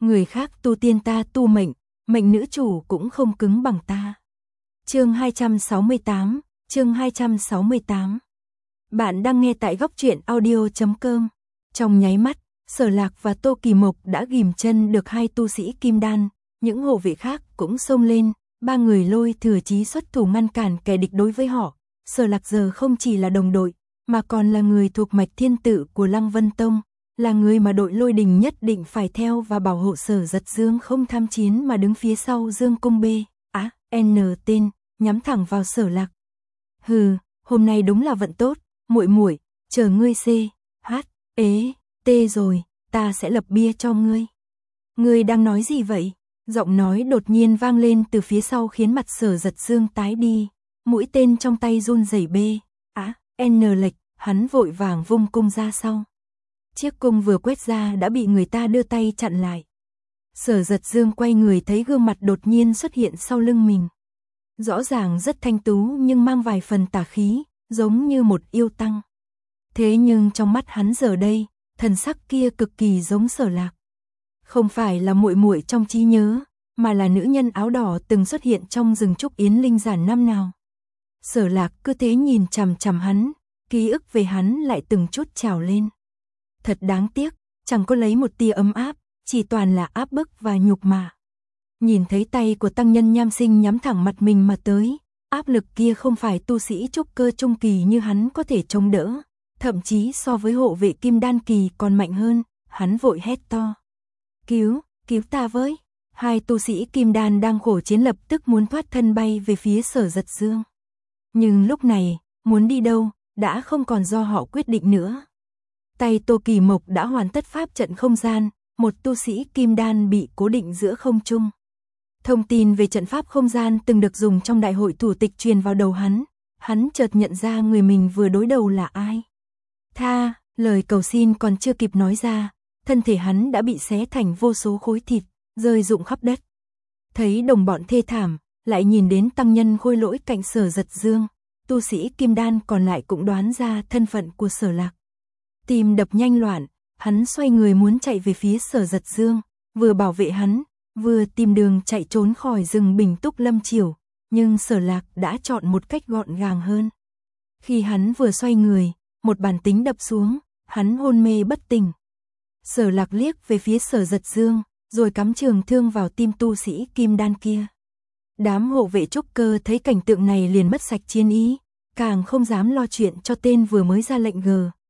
người khác tu tiên ta tu mệnh, mệnh nữ chủ cũng không cứng bằng ta. Chương 268, chương 268. Bạn đang nghe tại góc truyện audio.com. Trong nháy mắt, Sở Lạc và Tô Kỳ Mộc đã ghim chân được hai tu sĩ kim đan, những hộ vệ khác cũng xông lên, ba người Lôi Thừa Chí xuất thủ ngăn cản kẻ địch đối với họ. Sở Lạc giờ không chỉ là đồng đội, mà còn là người thuộc mạch thiên tự của Lăng Vân Tông, là người mà đội Lôi Đình nhất định phải theo và bảo hộ Sở Giật Dương không tham chiến mà đứng phía sau Dương Cung B, N tên, nhắm thẳng vào Sở Lạc. Hừ, hôm nay đúng là vận tốt, muội muội, chờ ngươi C, H, T rồi, ta sẽ lập bia cho ngươi. Ngươi đang nói gì vậy? Giọng nói đột nhiên vang lên từ phía sau khiến mặt Sở Giật Dương tái đi, mũi tên trong tay run rẩy B, N lệch, hắn vội vàng vung cung ra sau. Chiếc cung vừa quét ra đã bị người ta đưa tay chặn lại. Sở Giật Dương quay người thấy gương mặt đột nhiên xuất hiện sau lưng mình. Rõ ràng rất thanh tú nhưng mang vài phần tà khí, giống như một yêu tăng. Thế nhưng trong mắt hắn giờ đây, thần sắc kia cực kỳ giống Sở Lạc. Không phải là muội muội trong trí nhớ, mà là nữ nhân áo đỏ từng xuất hiện trong rừng trúc Yến Linh Giản năm nào. Sở Lạc cứ thế nhìn chằm chằm hắn, ký ức về hắn lại từng chút trào lên. Thật đáng tiếc, chẳng có lấy một tia ấm áp, chỉ toàn là áp bức và nhục mạ. Nhìn thấy tay của tăng nhân Nham Sinh nhắm thẳng mặt mình mà tới, áp lực kia không phải tu sĩ trúc cơ trung kỳ như hắn có thể chống đỡ, thậm chí so với hộ vệ kim đan kỳ còn mạnh hơn, hắn vội hét to. Cứu ta với! Hai tu sĩ kim đan đang khổ chiến lập tức muốn thoát thân bay về phía Sở Giật Dương. Nhưng lúc này, muốn đi đâu, đã không còn do họ quyết định nữa. Tay Tô Kỳ Mộc đã hoàn tất pháp trận không gian, một tu sĩ kim đan bị cố định giữa không trung. Thông tin về trận pháp không gian từng được dùng trong đại hội thủ tịch truyền vào đầu hắn chợt nhận ra người mình vừa đối đầu là ai. Lời cầu xin còn chưa kịp nói ra, thân thể hắn đã bị xé thành vô số khối thịt, rơi rụng khắp đất. Thấy đồng bọn thê thảm, lại nhìn đến tăng nhân Khôi Lỗi cạnh Sở Giật Dương, tu sĩ kim đan còn lại cũng đoán ra thân phận của Sở Lạc. Tim đập nhanh loạn, hắn xoay người muốn chạy về phía Sở Giật Dương, vừa bảo vệ hắn, vừa tìm đường chạy trốn khỏi rừng Bình Túc Lâm Triều, nhưng Sở Lạc đã chọn một cách gọn gàng hơn. Khi hắn vừa xoay người, một bản tính đập xuống, hắn hôn mê bất tỉnh. Sở Lạc liếc về phía Sở Giật Dương, rồi cắm trường thương vào tim tu sĩ kim đan kia. Đám hộ vệ trúc cơ thấy cảnh tượng này liền mất sạch chiến ý, càng không dám lo chuyện cho tên vừa mới ra lệnh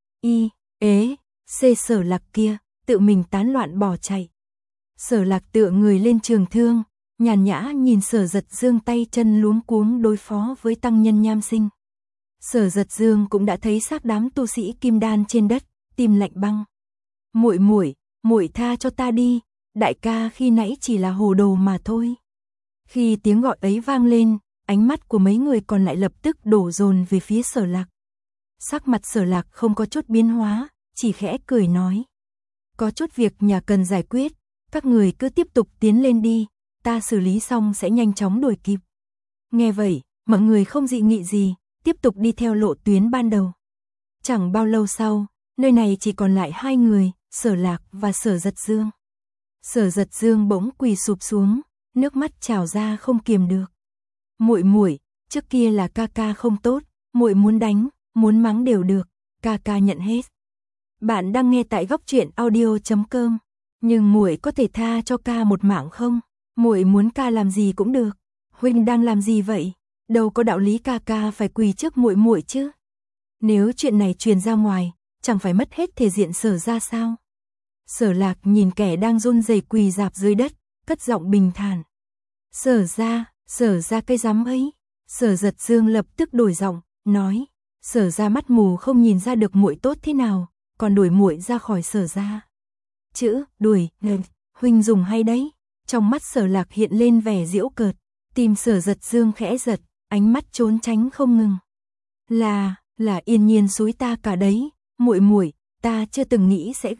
Sở Lạc kia, tự mình tán loạn bỏ chạy. Sở Lạc tựa người lên trường thương, nhàn nhã nhìn Sở Giật Dương tay chân luống cuống đối phó với tăng nhân Nham Sinh. Sở Giật Dương cũng đã thấy xác đám tu sĩ kim đan trên đất, tim lạnh băng. Muội tha cho ta đi, đại ca khi nãy chỉ là hồ đồ mà thôi. Khi tiếng gọi ấy vang lên, ánh mắt của mấy người còn lại lập tức đổ dồn về phía Sở Lạc. Sắc mặt Sở Lạc không có chút biến hóa, chỉ khẽ cười nói. Có chút việc nhà cần giải quyết, các người cứ tiếp tục tiến lên đi, ta xử lý xong sẽ nhanh chóng đuổi kịp. Nghe vậy, mọi người không dị nghị gì, tiếp tục đi theo lộ tuyến ban đầu. Chẳng bao lâu sau, nơi này chỉ còn lại hai người, Sở Lạc và Sở Giật Dương. Sở Giật Dương bỗng quỳ sụp xuống, nước mắt trào ra không kiềm được. Muội, trước kia là ca ca không tốt, muội muốn đánh, muốn mắng đều được, ca ca nhận hết. Bạn đang nghe tại góc truyện audio.com, nhưng muội có thể tha cho ca một mạng không? Muội muốn ca làm gì cũng được. Huynh đang làm gì vậy? Đâu có đạo lý ca ca phải quỳ trước muội chứ. Nếu chuyện này truyền ra ngoài, chẳng phải mất hết thể diện Sở ra sao? Sở Lạc nhìn kẻ đang run rẩy quỳ rạp dưới đất, cất giọng bình thản. Sở ra cái rắm ấy. Sở Giật Dương lập tức đổi giọng, nói. Sở ra mắt mù không nhìn ra được muội tốt thế nào, còn đuổi muội ra khỏi Sở ra. Chữ đuổi, huynh dùng hay đấy. Trong mắt Sở Lạc hiện lên vẻ giễu cợt, tim Sở Giật Dương khẽ giật, ánh mắt trốn tránh không ngừng. Là Yên Nhiên xúi ta cả đấy, muội, ta chưa từng nghĩ sẽ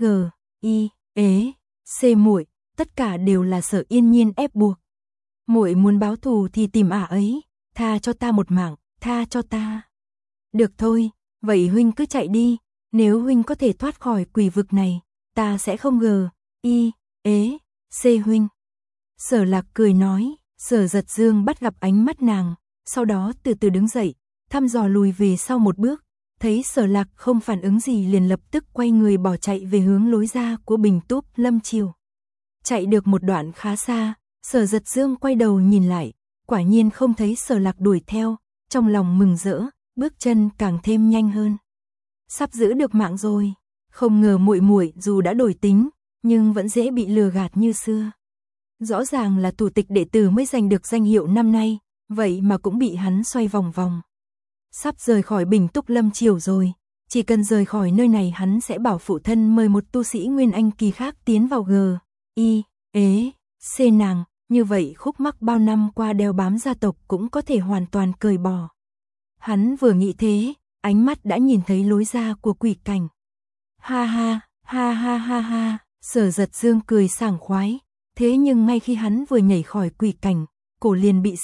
muội, tất cả đều là Sở Yên Nhiên ép buộc. Muội muốn báo thù thì tìm ả ấy, tha cho ta một mạng, tha cho ta. Được thôi, vậy huynh cứ chạy đi, nếu huynh có thể thoát khỏi quỷ vực này, ta sẽ không C huynh. Sở Lạc cười nói, Sở Giật Dương bắt gặp ánh mắt nàng, sau đó từ từ đứng dậy, thăm dò lùi về sau một bước, thấy Sở Lạc không phản ứng gì liền lập tức quay người bỏ chạy về hướng lối ra của Bình Túp Lâm Triều. Chạy được một đoạn khá xa, Sở Giật Dương quay đầu nhìn lại, quả nhiên không thấy Sở Lạc đuổi theo, trong lòng mừng rỡ, bước chân càng thêm nhanh hơn. Sắp giữ được mạng rồi, không ngờ muội muội dù đã đổi tính, nhưng vẫn dễ bị lừa gạt như xưa. Rõ ràng là thủ tịch đệ tử mới giành được danh hiệu năm nay, vậy mà cũng bị hắn xoay vòng vòng. Sắp rời khỏi Bình Túc Lâm Triều rồi, chỉ cần rời khỏi nơi này hắn sẽ bảo phụ thân mời một tu sĩ Nguyên Anh kỳ khác tiến vào C nàng, như vậy khúc mắc bao năm qua đeo bám gia tộc cũng có thể hoàn toàn cởi bỏ. Hắn vừa nghĩ thế, ánh mắt đã nhìn thấy lối ra của quỷ cảnh. Ha ha, ha ha ha ha, Sở Giật Dương cười sảng khoái, thế nhưng ngay khi hắn vừa nhảy khỏi quỷ cảnh, cổ liền bị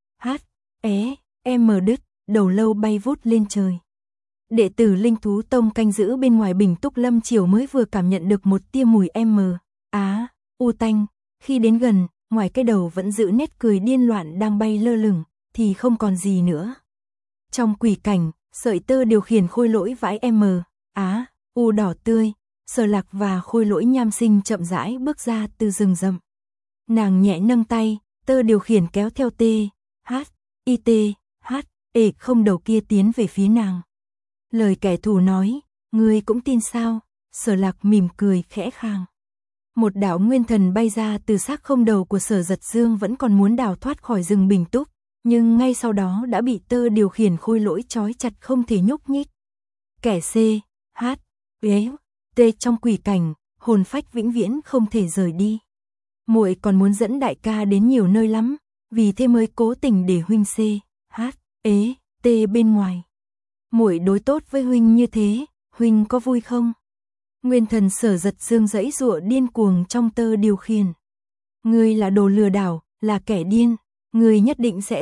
đứt, đầu lâu bay vút lên trời. Đệ tử Linh Thú Tông canh giữ bên ngoài Bình Túc Lâm Triều mới vừa cảm nhận được một tia mùi u tanh, khi đến gần, ngoài cái đầu vẫn giữ nét cười điên loạn đang bay lơ lửng, thì không còn gì nữa. Trong quỷ cảnh, sợi tơ điều khiển khôi lỗi vãi u đỏ tươi, Sở Lạc và khôi lỗi Nham Sinh chậm rãi bước ra từ rừng rậm. Nàng nhẹ nâng tay, tơ điều khiển kéo theo không đầu kia tiến về phía nàng. Lời kẻ thù nói, ngươi cũng tin sao? Sở Lạc mỉm cười khẽ khàng. Một đạo nguyên thần bay ra từ xác không đầu của Sở Giật Dương vẫn còn muốn đào thoát khỏi rừng Bình Túc, nhưng ngay sau đó đã bị tơ điều khiển khôi lỗi trói chặt không thể nhúc nhích. Kẻ trong quỷ cảnh, hồn phách vĩnh viễn không thể rời đi. Muội còn muốn dẫn đại ca đến nhiều nơi lắm, vì thế mới cố tình để huynh bên ngoài. Muội đối tốt với huynh như thế, huynh có vui không? Nguyên thần Sở Giật Dương giãy giụa điên cuồng trong tơ điều khiển. Ngươi là đồ lừa đảo, là kẻ điên, ngươi nhất định sẽ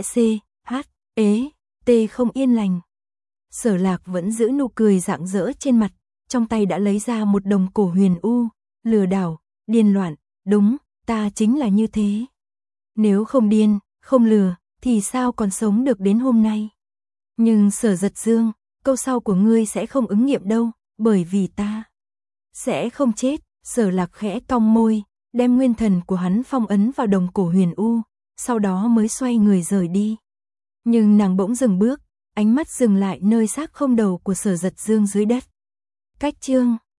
không yên lành. Sở Lạc vẫn giữ nụ cười rạng rỡ trên mặt, trong tay đã lấy ra một đồng cổ huyền u, lừa đảo, điên loạn, đúng, ta chính là như thế. Nếu không điên, không lừa, thì sao còn sống được đến hôm nay? Nhưng Sở Giật Dương, câu sau của ngươi sẽ không ứng nghiệm đâu, bởi vì ta sẽ không chết. Sở Lạc khẽ cong môi, đem nguyên thần của hắn phong ấn vào đồng cổ huyền u, sau đó mới xoay người rời đi. Nhưng nàng bỗng dừng bước, ánh mắt dừng lại nơi xác không đầu của Sở Giật Dương dưới đất. Cách chương